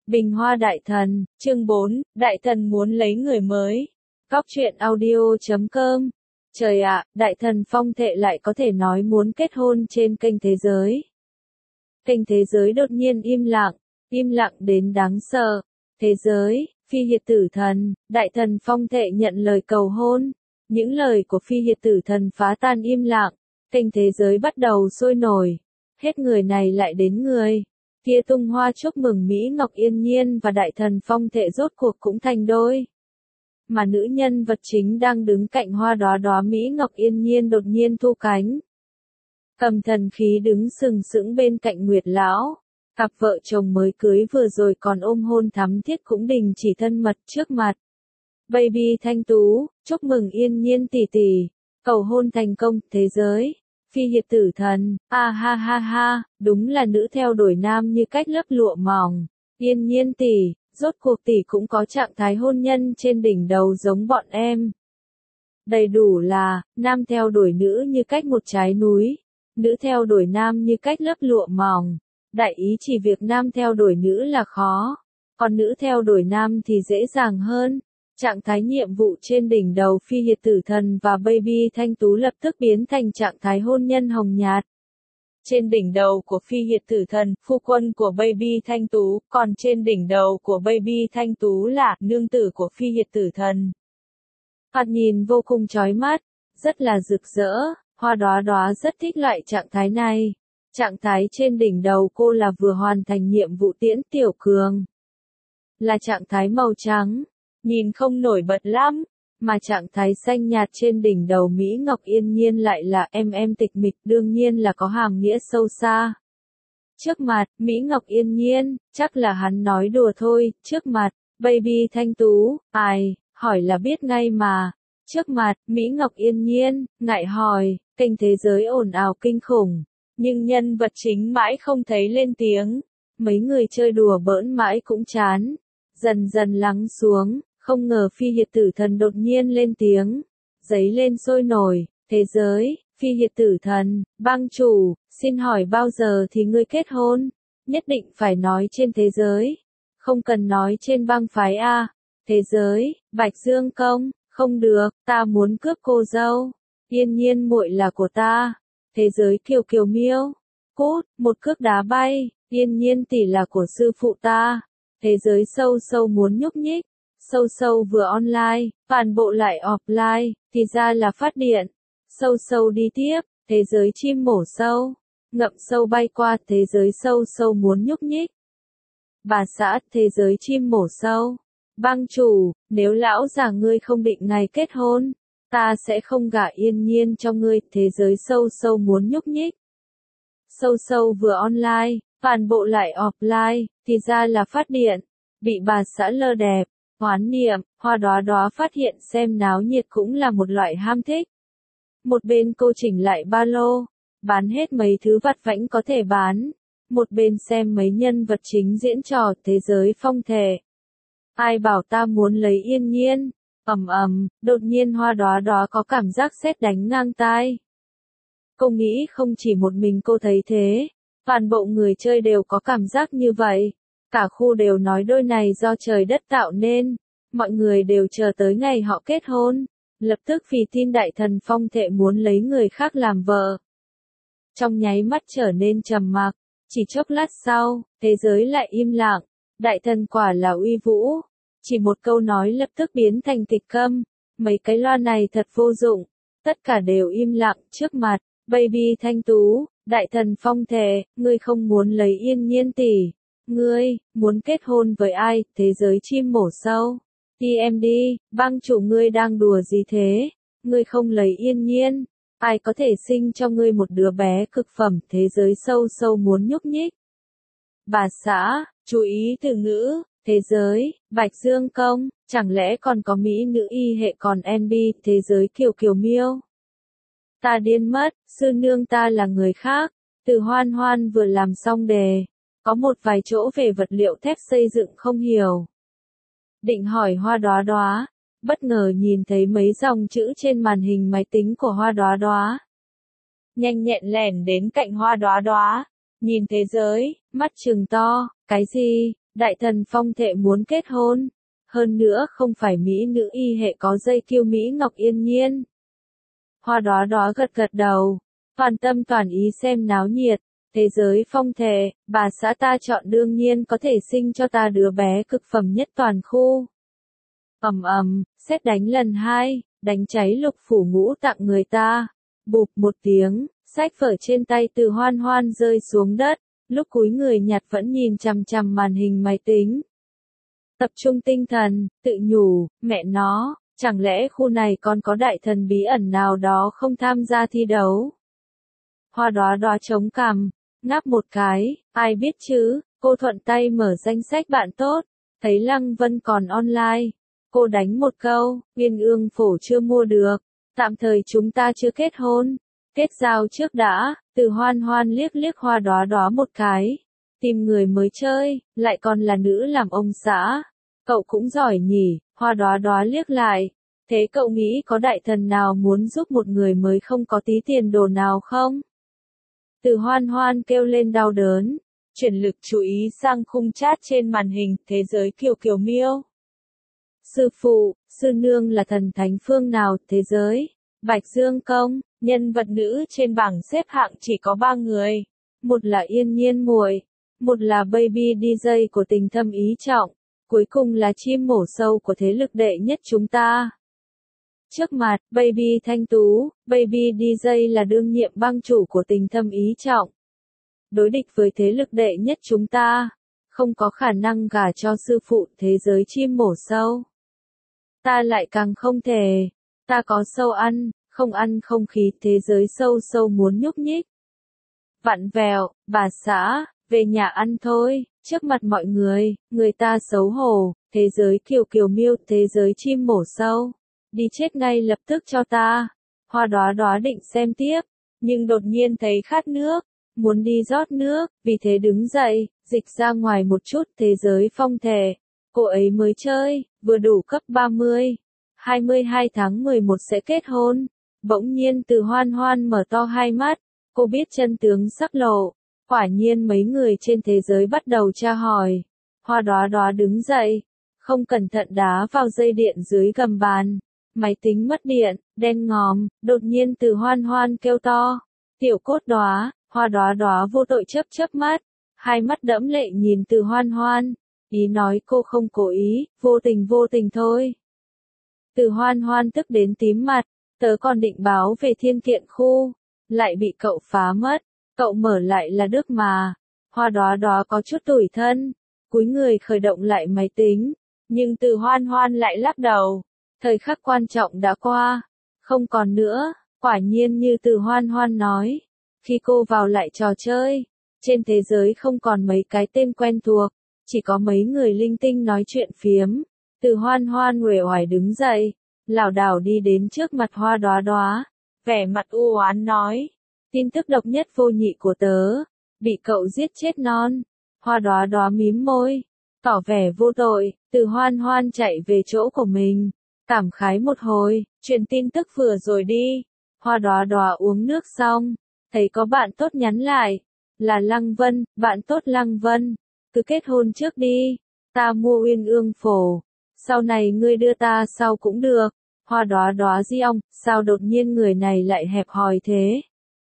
Bình Hoa Đại Thần, chương 4, Đại Thần muốn lấy người mới. Góc truyện audio.com. Trời ạ, Đại Thần Phong Thệ lại có thể nói muốn kết hôn trên kênh Thế Giới. Kênh Thế Giới đột nhiên im lặng đến đáng sợ. Thế Giới, Phi Hiệt Tử Thần, Đại Thần Phong Thệ nhận lời cầu hôn. Những lời của Phi Hiệt Tử Thần phá tan im lặng. Kênh Thế Giới bắt đầu sôi nổi. Hết người này lại đến người kia tung hoa chúc mừng Mỹ Ngọc Yên Nhiên và Đại Thần Phong Thệ rốt cuộc cũng thành đôi. Mà nữ nhân vật chính đang đứng cạnh hoa đóa đóa Mỹ Ngọc Yên Nhiên đột nhiên thu cánh. Cầm thần khí đứng sừng sững bên cạnh Nguyệt Lão. Cặp vợ chồng mới cưới vừa rồi còn ôm hôn thắm thiết cũng đình chỉ thân mật trước mặt. Baby Thanh Tú, chúc mừng Yên Nhiên tỷ tỷ, cầu hôn thành công. Thế Giới, Phi Hiệt Tử Thần, ha ha, đúng là nữ theo đuổi nam như cách lớp lụa mỏng. Yên Nhiên tỷ, rốt cuộc tỷ cũng có trạng thái hôn nhân trên đỉnh đầu giống bọn em. Đầy đủ là, nam theo đuổi nữ như cách một trái núi, nữ theo đuổi nam như cách lớp lụa mỏng. Đại ý chỉ việc nam theo đuổi nữ là khó, còn nữ theo đuổi nam thì dễ dàng hơn. Trạng thái nhiệm vụ trên đỉnh đầu Phi Hiệt Tử Thần và Baby Thanh Tú lập tức biến thành trạng thái hôn nhân hồng nhạt. Trên đỉnh đầu của Phi Hiệt Tử Thần, phu quân của Baby Thanh Tú, còn trên đỉnh đầu của Baby Thanh Tú là nương tử của Phi Hiệt Tử Thần. Thoạt nhìn vô cùng chói mắt, rất là rực rỡ, hoa đóa đóa rất thích loại trạng thái này. Trạng thái trên đỉnh đầu cô là vừa hoàn thành nhiệm vụ tiễn Tiểu Cường. Là trạng thái màu trắng. Nhìn không nổi bật lắm, mà trạng thái xanh nhạt trên đỉnh đầu Mỹ Ngọc Yên Nhiên lại là em tịch mịch, đương nhiên là có hàm nghĩa sâu xa. Trước mặt, Mỹ Ngọc Yên Nhiên, chắc là hắn nói đùa thôi, trước mặt, Baby Thanh Tú, ai, hỏi là biết ngay mà. Trước mặt, Mỹ Ngọc Yên Nhiên, ngại hỏi, kênh Thế Giới ồn ào kinh khủng, nhưng nhân vật chính mãi không thấy lên tiếng. Mấy người chơi đùa bỡn mãi cũng chán, dần dần lắng xuống. Không ngờ Phi Hiệt Tử Thần đột nhiên lên tiếng, giấy lên sôi nổi. Thế Giới, Phi Hiệt Tử Thần, bang chủ, xin hỏi bao giờ thì ngươi kết hôn? Nhất định phải nói trên Thế Giới, không cần nói trên bang phái a. Thế Giới, Bạch Dương Công, không được, ta muốn cướp cô dâu. Yên Nhiên muội là của ta. Thế Giới Kiều Kiều Miêu, cút, một cước đá bay. Yên Nhiên tỷ là của sư phụ ta. Thế Giới Sâu Sâu muốn nhúc nhích. Sâu Sâu vừa online, phản bộ lại offline, thì ra là phát điện. Sâu Sâu đi tiếp, Thế Giới Chim Mổ Sâu, ngậm sâu bay qua. Thế Giới Sâu Sâu muốn nhúc nhích. Bà xã, Thế Giới Chim Mổ Sâu, bang chủ, nếu lão già ngươi không định ngày kết hôn, ta sẽ không gả Yên Nhiên cho ngươi. Thế Giới Sâu Sâu muốn nhúc nhích. Sâu Sâu vừa online, phản bộ lại offline, thì ra là phát điện, bị bà xã lơ đẹp. Hoán niệm, hoa đóa đóa phát hiện xem náo nhiệt cũng là một loại ham thích. Một bên cô chỉnh lại ba lô, bán hết mấy thứ vặt vãnh có thể bán. Một bên xem mấy nhân vật chính diễn trò Thế Giới Phong Thệ. Ai bảo ta muốn lấy Yên Nhiên? Đột nhiên hoa đóa đóa có cảm giác sét đánh ngang tai. Cô nghĩ không chỉ một mình cô thấy thế, toàn bộ người chơi đều có cảm giác như vậy. Cả khu đều nói đôi này do trời đất tạo nên, mọi người đều chờ tới ngày họ kết hôn, lập tức vì tin Đại Thần Phong Thệ muốn lấy người khác làm vợ. Trong nháy mắt trở nên trầm mặc, chỉ chốc lát sau, Thế Giới lại im lặng. Đại Thần quả là uy vũ, chỉ một câu nói lập tức biến thành tịch câm, mấy cái loa này thật vô dụng, tất cả đều im lặng. Trước mặt, Baby Thanh Tú, Đại Thần Phong Thệ, ngươi không muốn lấy Yên Nhiên tỷ. Ngươi, muốn kết hôn với ai? Thế Giới Chim Mổ Sâu, TMD, bang chủ ngươi đang đùa gì thế? Ngươi không lấy Yên Nhiên, ai có thể sinh cho ngươi một đứa bé cực phẩm? Thế Giới Sâu Sâu muốn nhúc nhích. Bà xã, chú ý từ ngữ. Thế Giới, Bạch Dương Công, chẳng lẽ còn có mỹ nữ y hệ còn NB? Thế Giới Kiều Kiều Miêu, ta điên mất, sư nương ta là người khác. Từ Hoan Hoan vừa làm xong đề, có một vài chỗ về vật liệu thép xây dựng không hiểu. Định hỏi hoa đóa đóa, bất ngờ nhìn thấy mấy dòng chữ trên màn hình máy tính của hoa đóa đóa. Nhanh nhẹn lẻn đến cạnh hoa đóa đóa, nhìn Thế Giới, mắt trừng to, cái gì? đại thần phong thệ muốn kết hôn. Hơn nữa không phải mỹ nữ y hệ có dây kiêu Mỹ Ngọc Yên Nhiên. Hoa Đóa Đóa gật gật đầu, toàn tâm toàn ý xem náo nhiệt. Thế giới phong thệ, bà xã ta chọn đương nhiên có thể sinh cho ta đứa bé cực phẩm nhất toàn khu. Sét đánh lần hai, đánh cháy lục phủ ngũ tạng người ta. Bụp một tiếng, sách vở trên tay Từ Hoan Hoan rơi xuống đất, lúc cúi người nhặt vẫn nhìn chằm chằm màn hình máy tính. Tập trung tinh thần, tự nhủ, mẹ nó, chẳng lẽ khu này còn có đại thần bí ẩn nào đó không tham gia thi đấu? Hoa Đóa Đóa chống cằm, ngáp một cái, ai biết chứ, cô thuận tay mở danh sách bạn tốt, thấy Lăng Vân còn online. Cô đánh một câu, Uyên Ương Phổ chưa mua được, tạm thời chúng ta chưa kết hôn, kết giao trước đã. Từ Hoan Hoan liếc liếc Hoa Đóa Đóa một cái, tìm người mới chơi, lại còn là nữ làm ông xã. Cậu cũng giỏi nhỉ, Hoa Đóa Đóa liếc lại, thế cậu nghĩ có đại thần nào muốn giúp một người mới không có tí tiền đồ nào không? Từ Hoan Hoan kêu lên đau đớn, chuyển lực chú ý sang khung chat trên màn hình, thế giới Kiều Kiều Miêu. Sư phụ, sư nương là thần thánh phương nào, thế giới? Bạch Dương Công, nhân vật nữ trên bảng xếp hạng chỉ có 3 người. Một là Yên Nhiên muội, một là Baby DJ của Tình Thâm Ý Trọng, cuối cùng là chim mổ sâu của thế lực đệ nhất chúng ta. Trước mặt, Baby Thanh Tú, Baby DJ là đương nhiệm bang chủ của Tình Thâm Ý Trọng. Đối địch với thế lực đệ nhất chúng ta, không có khả năng gả cho sư phụ thế giới chim mổ sâu. Ta lại càng không thể, ta có sâu ăn không khí thế giới sâu sâu muốn nhúc nhích. Vặn vẹo, bà xã, về nhà ăn thôi, trước mặt mọi người ta xấu hổ, thế giới Kiều Kiều Miêu, thế giới chim mổ sâu. Đi chết ngay lập tức cho ta. Hoa Đóa Đóa định xem tiếp, nhưng đột nhiên thấy khát nước, muốn đi rót nước, vì thế đứng dậy, dịch ra ngoài một chút. Thế giới phong thệ, cô ấy mới chơi, vừa đủ cấp 30, 22 tháng 11 sẽ kết hôn. Bỗng nhiên Từ Hoan Hoan mở to hai mắt, cô biết chân tướng sắp lộ, quả nhiên mấy người trên thế giới bắt đầu tra hỏi. Hoa Đóa Đóa đứng dậy, không cẩn thận đá vào dây điện dưới gầm bàn. Máy tính mất điện, đen ngòm, đột nhiên Từ Hoan Hoan kêu to. Tiểu Cốt Đóa, Hoa Đóa Đóa vô tội chớp mắt, hai mắt đẫm lệ nhìn Từ Hoan Hoan, ý nói cô không cố ý, vô tình thôi. Từ Hoan Hoan tức đến tím mặt, tớ còn định báo về Thiên Kiện khu, lại bị cậu phá mất, cậu mở lại là được mà. Hoa Đóa Đóa có chút tủi thân, cúi người khởi động lại máy tính, nhưng Từ Hoan Hoan lại lắc đầu. Thời khắc quan trọng đã qua, không còn nữa, quả nhiên như Từ Hoan Hoan nói. Khi cô vào lại trò chơi, trên thế giới không còn mấy cái tên quen thuộc, chỉ có mấy người linh tinh nói chuyện phiếm. Từ Hoan Hoan uể oải đứng dậy, lảo đảo đi đến trước mặt Hoa Đóa Đóa, vẻ mặt u oán nói, tin tức độc nhất vô nhị của tớ, bị cậu giết chết non. Hoa Đóa Đóa mím môi, tỏ vẻ vô tội. Từ Hoan Hoan chạy về chỗ của mình, cảm khái một hồi, truyền tin tức vừa rồi đi. Hoa Đóa Đóa uống nước xong, thấy có bạn tốt nhắn lại, là Lăng Vân. Bạn tốt Lăng Vân, cứ kết hôn trước đi, ta mua Uyên Ương Phổ, sau này ngươi đưa ta sau cũng được. Hoa Đóa Đóa di ong, sao đột nhiên người này lại hẹp hòi thế?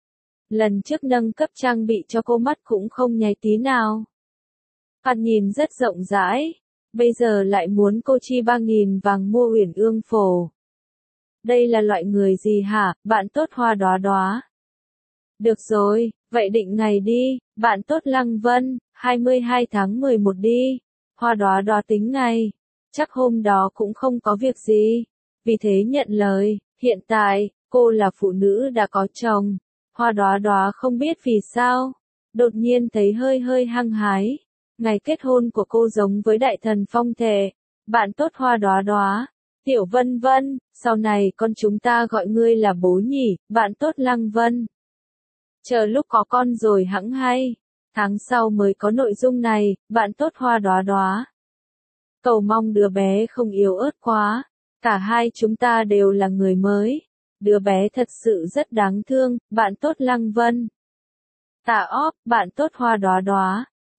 Lần trước nâng cấp trang bị cho cô mắt cũng không nháy tí nào. Thoạt nhìn rất rộng rãi, bây giờ lại muốn cô chi 3.000 vàng mua Uyển Ương Phổ. Đây là loại người gì hả, bạn tốt Hoa Đóa Đóa? Được rồi, vậy định ngày đi, bạn tốt Lăng Vân, 22 tháng 11 đi. Hoa Đóa Đóa tính ngày, chắc hôm đó cũng không có việc gì, vì thế nhận lời. Hiện tại, cô là phụ nữ đã có chồng. Hoa Đóa Đóa không biết vì sao, đột nhiên thấy hơi hăng hái. Ngày kết hôn của cô giống với đại thần phong thệ. Bạn tốt Hoa Đóa Đóa, Tiểu Vân Vân, sau này con chúng ta gọi ngươi là bố nhỉ, bạn tốt Lăng Vân. Chờ lúc có con rồi hẵng hay. Tháng sau mới có nội dung này, bạn tốt Hoa Đóa Đóa. Cầu mong đứa bé không yếu ớt quá. Cả hai chúng ta đều là người mới. Đứa bé thật sự rất đáng thương, bạn tốt Lăng Vân. Tạ óp, bạn tốt Hoa Đóa Đóa.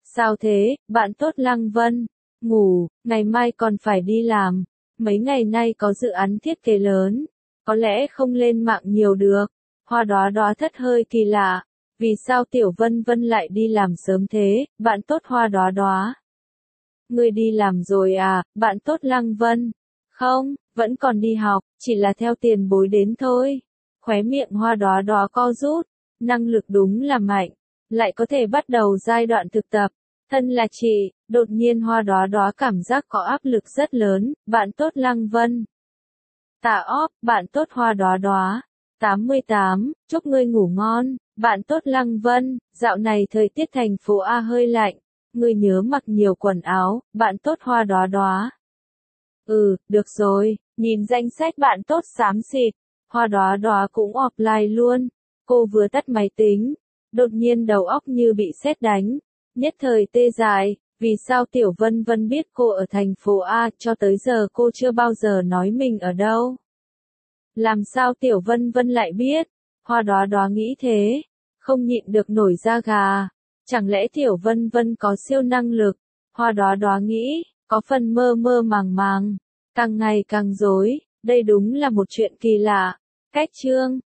Sao thế, bạn tốt Lăng Vân? Ngủ, ngày mai còn phải đi làm. Mấy ngày nay có dự án thiết kế lớn, có lẽ không lên mạng nhiều được. Hoa Đóa Đóa thất hơi kỳ lạ. Vì sao Tiểu Vân Vân lại đi làm sớm thế, bạn tốt Hoa Đóa Đóa? Ngươi đi làm rồi à, bạn tốt Lăng Vân? Không, vẫn còn đi học, chỉ là theo tiền bối đến thôi. Khóe miệng Hoa Đóa Đóa co rút, năng lực đúng là mạnh, lại có thể bắt đầu giai đoạn thực tập. Thân là chị, đột nhiên Hoa Đóa Đóa cảm giác có áp lực rất lớn, bạn tốt Lăng Vân. Tạ óp, bạn tốt Hoa Đóa Đóa. 88, chúc ngươi ngủ ngon, bạn tốt Lăng Vân, dạo này thời tiết thành phố A hơi lạnh, ngươi nhớ mặc nhiều quần áo, bạn tốt Hoa Đóa Đóa. Được rồi, nhìn danh sách bạn tốt xám xịt, Hoa Đóa Đóa cũng offline luôn. Cô vừa tắt máy tính, đột nhiên đầu óc như bị sét đánh, nhất thời tê dại. Vì sao Tiểu Vân Vân biết cô ở thành phố A, cho tới giờ cô chưa bao giờ nói mình ở đâu? Làm sao Tiểu Vân Vân lại biết? Hoa Đóa Đóa nghĩ thế, không nhịn được nổi da gà. Chẳng lẽ Tiểu Vân Vân có siêu năng lực? Hoa Đóa Đóa nghĩ, có phần mơ mơ màng màng, càng ngày càng rối, đây đúng là một chuyện kỳ lạ. Cách chương